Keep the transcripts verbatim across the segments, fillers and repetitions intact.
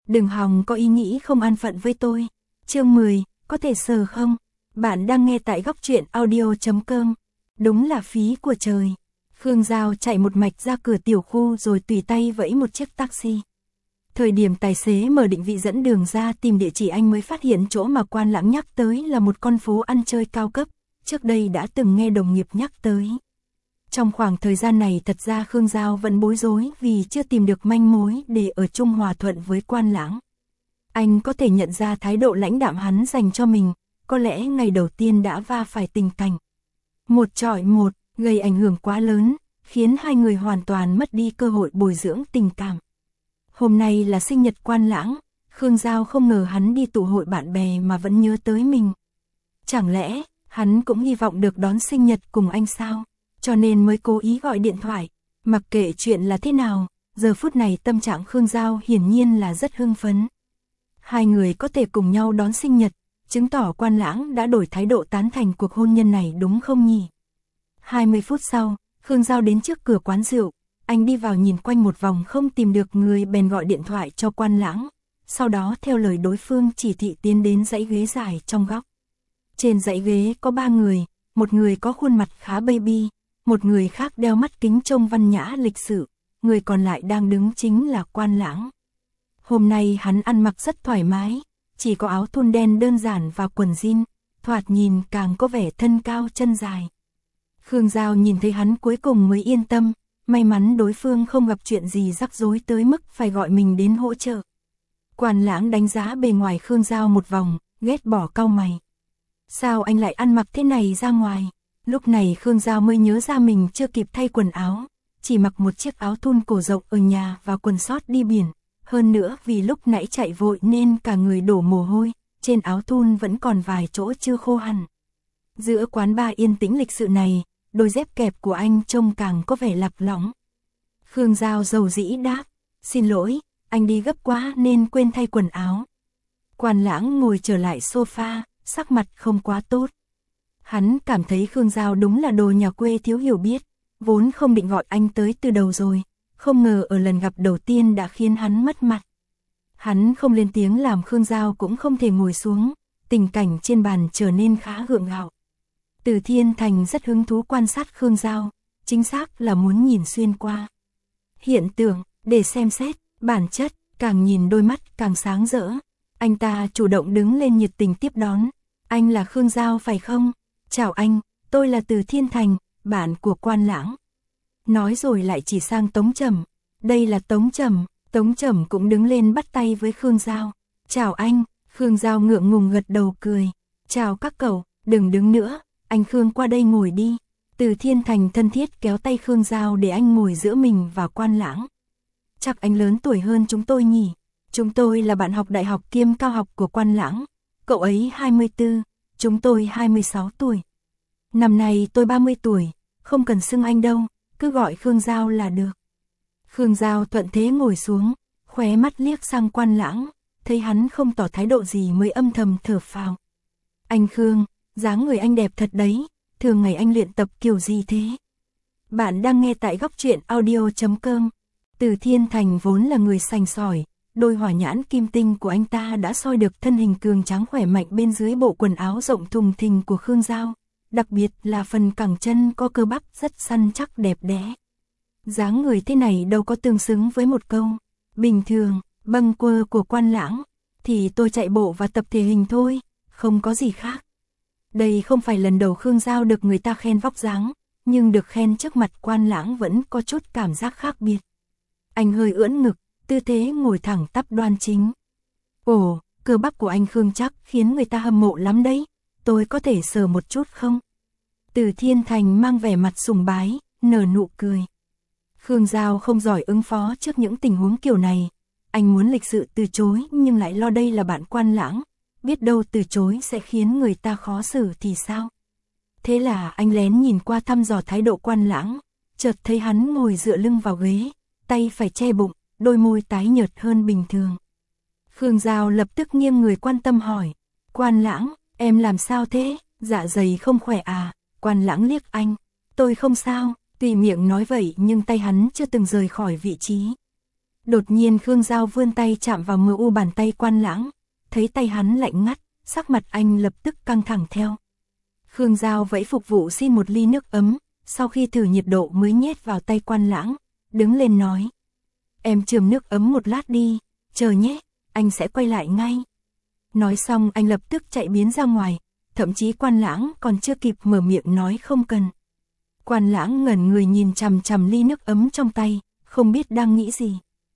đừng hòng có ý nghĩ không an phận với tôi. Chương mười, có thể sờ không? Bạn đang nghe tại góc truyện audio chấm com. Đúng là phí của trời. Khương Giao chạy một mạch ra cửa tiểu khu rồi tùy tay vẫy một chiếc taxi. Thời điểm tài xế mở định vị dẫn đường ra tìm địa chỉ, anh mới phát hiện chỗ mà Quan Lãng nhắc tới là một con phố ăn chơi cao cấp, trước đây đã từng nghe đồng nghiệp nhắc tới. Trong khoảng thời gian này thật ra Khương Giao vẫn bối rối vì chưa tìm được manh mối để ở chung hòa thuận với Quan Lãng. Anh có thể nhận ra thái độ lãnh đạm hắn dành cho mình, có lẽ ngày đầu tiên đã va phải tình cảnh một chọi một, gây ảnh hưởng quá lớn, khiến hai người hoàn toàn mất đi cơ hội bồi dưỡng tình cảm. Hôm nay là sinh nhật Quan Lãng, Khương Giao không ngờ hắn đi tụ hội bạn bè mà vẫn nhớ tới mình. Chẳng lẽ, hắn cũng hy vọng được đón sinh nhật cùng anh sao? Cho nên mới cố ý gọi điện thoại. Mặc kệ chuyện là thế nào, giờ phút này tâm trạng Khương Giao hiển nhiên là rất hưng phấn. Hai người có thể cùng nhau đón sinh nhật, chứng tỏ Quan Lãng đã đổi thái độ tán thành cuộc hôn nhân này đúng không nhỉ? hai mươi phút sau, Khương Giao đến trước cửa quán rượu. Anh đi vào nhìn quanh một vòng không tìm được người bèn gọi điện thoại cho Quan Lãng. Sau đó theo lời đối phương chỉ thị tiến đến dãy ghế dài trong góc. Trên dãy ghế có ba người, một người có khuôn mặt khá baby, một người khác đeo mắt kính trông văn nhã lịch sự, người còn lại đang đứng chính là Quan Lãng. Hôm nay hắn ăn mặc rất thoải mái, chỉ có áo thun đen đơn giản và quần jean, thoạt nhìn càng có vẻ thân cao chân dài. Khương Giao nhìn thấy hắn cuối cùng mới yên tâm, may mắn đối phương không gặp chuyện gì rắc rối tới mức phải gọi mình đến hỗ trợ. Quan Lãng đánh giá bề ngoài Khương Giao một vòng, ghét bỏ cau mày. Sao anh lại ăn mặc thế này ra ngoài? Lúc này Khương Giao mới nhớ ra mình chưa kịp thay quần áo, chỉ mặc một chiếc áo thun cổ rộng ở nhà và quần sót đi biển. Hơn nữa vì lúc nãy chạy vội nên cả người đổ mồ hôi, trên áo thun vẫn còn vài chỗ chưa khô hẳn. Giữa quán bar yên tĩnh lịch sự này, đôi dép kẹp của anh trông càng có vẻ lạc lõng. Khương Giao dầu dĩ đáp, xin lỗi, anh đi gấp quá nên quên thay quần áo. Quan Lãng ngồi trở lại sofa, sắc mặt không quá tốt. Hắn cảm thấy Khương Giao đúng là đồ nhà quê thiếu hiểu biết, vốn không định gọi anh tới từ đầu rồi, không ngờ ở lần gặp đầu tiên đã khiến hắn mất mặt. Hắn không lên tiếng làm Khương Giao cũng không thể ngồi xuống, tình cảnh trên bàn trở nên khá gượng gạo. Từ Thiên Thành rất hứng thú quan sát Khương Giao, chính xác là muốn nhìn xuyên qua hiện tượng, để xem xét, bản chất, càng nhìn đôi mắt càng sáng rỡ. Anh ta chủ động đứng lên nhiệt tình tiếp đón, anh là Khương Giao phải không? Chào anh, tôi là Từ Thiên Thành, bạn của Quan Lãng. Nói rồi lại chỉ sang Tống Trầm, đây là Tống Trầm. Tống Trầm cũng đứng lên bắt tay với Khương Giao. Chào anh, Khương Giao ngượng ngùng gật đầu cười. Chào các cậu, đừng đứng nữa, anh Khương qua đây ngồi đi. Từ Thiên Thành thân thiết kéo tay Khương Giao để anh ngồi giữa mình và Quan Lãng. Chắc anh lớn tuổi hơn chúng tôi nhỉ? Chúng tôi là bạn học đại học kiêm cao học của Quan Lãng. Cậu ấy hai mươi tư, chúng tôi hai mươi sáu tuổi. Năm nay tôi ba mươi tuổi, không cần xưng anh đâu, cứ gọi Khương Giao là được. Khương Giao thuận thế ngồi xuống, khóe mắt liếc sang Quan Lãng, thấy hắn không tỏ thái độ gì mới âm thầm thở phào. Anh Khương, dáng người anh đẹp thật đấy, thường ngày anh luyện tập kiểu gì thế? Bạn đang nghe tại góc truyện audio chấm com. Từ Thiên Thành vốn là người sành sỏi, đôi hỏa nhãn kim tinh của anh ta đã soi được thân hình cường tráng khỏe mạnh bên dưới bộ quần áo rộng thùng thình của Khương Giao, đặc biệt là phần cẳng chân có cơ bắp rất săn chắc đẹp đẽ. Dáng người thế này đâu có tương xứng với một câu bình thường, bâng quơ của Quan Lãng, thì tôi chạy bộ và tập thể hình thôi, không có gì khác. Đây không phải lần đầu Khương Giao được người ta khen vóc dáng, nhưng được khen trước mặt Quan Lãng vẫn có chút cảm giác khác biệt. Anh hơi ưỡn ngực, tư thế ngồi thẳng tắp đoan chính. Ồ, cơ bắp của anh Khương chắc khiến người ta hâm mộ lắm đấy, tôi có thể sờ một chút không? Từ Thiên Thành mang vẻ mặt sùng bái, nở nụ cười. Khương Giao không giỏi ứng phó trước những tình huống kiểu này. Anh muốn lịch sự từ chối nhưng lại lo đây là bạn Quan Lãng, biết đâu từ chối sẽ khiến người ta khó xử thì sao? Thế là anh lén nhìn qua thăm dò thái độ Quan Lãng, chợt thấy hắn ngồi dựa lưng vào ghế, tay phải che bụng, đôi môi tái nhợt hơn bình thường. Khương Giao lập tức nghiêng người quan tâm hỏi, Quan Lãng, em làm sao thế, dạ dày không khỏe à? Quan Lãng liếc anh, tôi không sao, tuy miệng nói vậy nhưng tay hắn chưa từng rời khỏi vị trí. Đột nhiên Khương Giao vươn tay chạm vào mờ u bàn tay Quan Lãng, thấy tay hắn lạnh ngắt, sắc mặt anh lập tức căng thẳng theo. Khương Giao vẫy phục vụ xin một ly nước ấm, sau khi thử nhiệt độ mới nhét vào tay Quan Lãng, đứng lên nói. Em chườm nước ấm một lát đi, chờ nhé, anh sẽ quay lại ngay. Nói xong anh lập tức chạy biến ra ngoài, thậm chí Quan Lãng còn chưa kịp mở miệng nói không cần. Quan Lãng ngẩn người nhìn chằm chằm ly nước ấm trong tay, không biết đang nghĩ gì.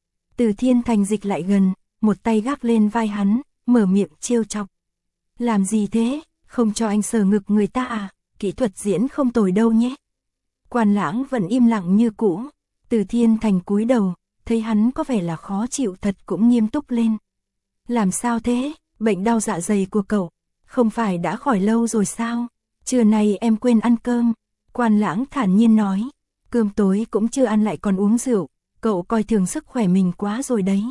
Từ Thiên Thành dịch lại gần, một tay gác lên vai hắn, mở miệng trêu chọc. Làm gì thế, không cho anh sờ ngực người ta à, kỹ thuật diễn không tồi đâu nhé. Quan Lãng vẫn im lặng như cũ, Từ Thiên Thành cúi đầu, thấy hắn có vẻ là khó chịu thật cũng nghiêm túc lên. Làm sao thế, bệnh đau dạ dày của cậu, không phải đã khỏi lâu rồi sao, trưa nay em quên ăn cơm. Quan Lãng thản nhiên nói, cơm tối cũng chưa ăn lại còn uống rượu, cậu coi thường sức khỏe mình quá rồi đấy.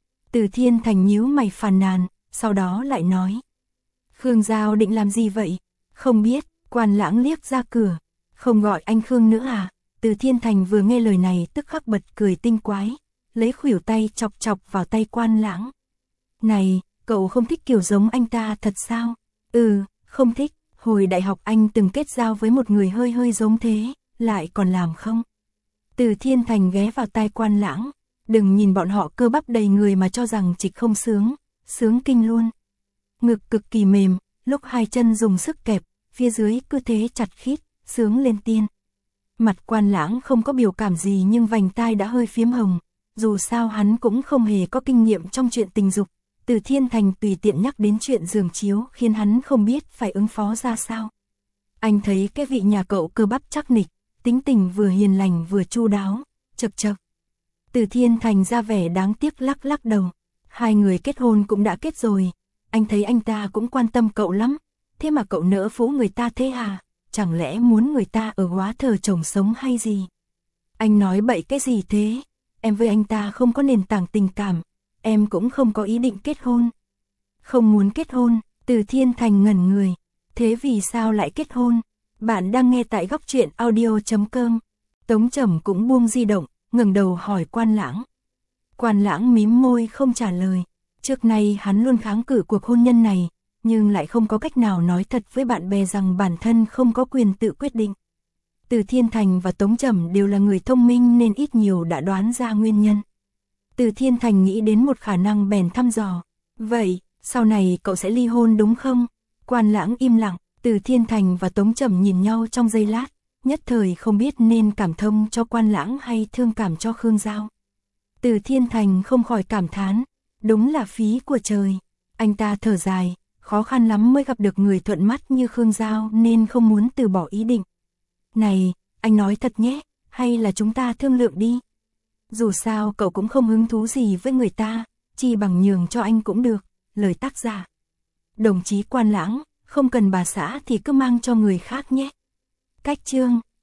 Từ Thiên Thành nhíu mày phàn nàn, sau đó lại nói. Khương Giao định làm gì vậy? Không biết, Quan Lãng liếc ra cửa, không gọi anh Khương nữa à? Từ Thiên Thành vừa nghe lời này tức khắc bật cười tinh quái, lấy khuỷu tay chọc chọc vào tay Quan Lãng. Này, cậu không thích kiểu giống anh ta thật sao? Ừ, không thích, hồi đại học anh từng kết giao với một người hơi hơi giống thế, lại còn làm không? Từ Thiên Thành ghé vào tai Quan Lãng, đừng nhìn bọn họ cơ bắp đầy người mà cho rằng trịch không sướng, sướng kinh luôn. Ngực cực kỳ mềm, lúc hai chân dùng sức kẹp, phía dưới cứ thế chặt khít, sướng lên tiên. Mặt Quan Lãng không có biểu cảm gì nhưng vành tai đã hơi phiếm hồng, dù sao hắn cũng không hề có kinh nghiệm trong chuyện tình dục. Từ Thiên Thành tùy tiện nhắc đến chuyện giường chiếu khiến hắn không biết phải ứng phó ra sao. Anh thấy cái vị nhà cậu cơ bắp chắc nịch, tính tình vừa hiền lành vừa chu đáo, chật chật. Từ Thiên Thành ra vẻ đáng tiếc lắc lắc đầu, hai người kết hôn cũng đã kết rồi, anh thấy anh ta cũng quan tâm cậu lắm, thế mà cậu nỡ phũ người ta thế à, chẳng lẽ muốn người ta ở góa thờ chồng sống hay gì? Anh nói bậy cái gì thế, em với anh ta không có nền tảng tình cảm, em cũng không có ý định kết hôn. Không muốn kết hôn, Từ Thiên Thành ngẩn người, thế vì sao lại kết hôn? Bạn đang nghe tại góc truyện audio chấm com. Tống Trầm cũng buông di động, ngẩng đầu hỏi Quan Lãng. Quan Lãng mím môi không trả lời, trước nay hắn luôn kháng cự cuộc hôn nhân này, nhưng lại không có cách nào nói thật với bạn bè rằng bản thân không có quyền tự quyết định. Từ Thiên Thành và Tống Trầm đều là người thông minh nên ít nhiều đã đoán ra nguyên nhân. Từ Thiên Thành nghĩ đến một khả năng bèn thăm dò. Vậy, sau này cậu sẽ ly hôn đúng không? Quan Lãng im lặng, Từ Thiên Thành và Tống Trầm nhìn nhau trong giây lát, nhất thời không biết nên cảm thông cho Quan Lãng hay thương cảm cho Khương Giao. Từ Thiên Thành không khỏi cảm thán, đúng là phí của trời. Anh ta thở dài, khó khăn lắm mới gặp được người thuận mắt như Khương Giao nên không muốn từ bỏ ý định. Này, anh nói thật nhé, hay là chúng ta thương lượng đi? Dù sao cậu cũng không hứng thú gì với người ta, chi bằng nhường cho anh cũng được. Lời tác giả. Đồng chí Quan Lãng, không cần bà xã thì cứ mang cho người khác nhé. Cách chương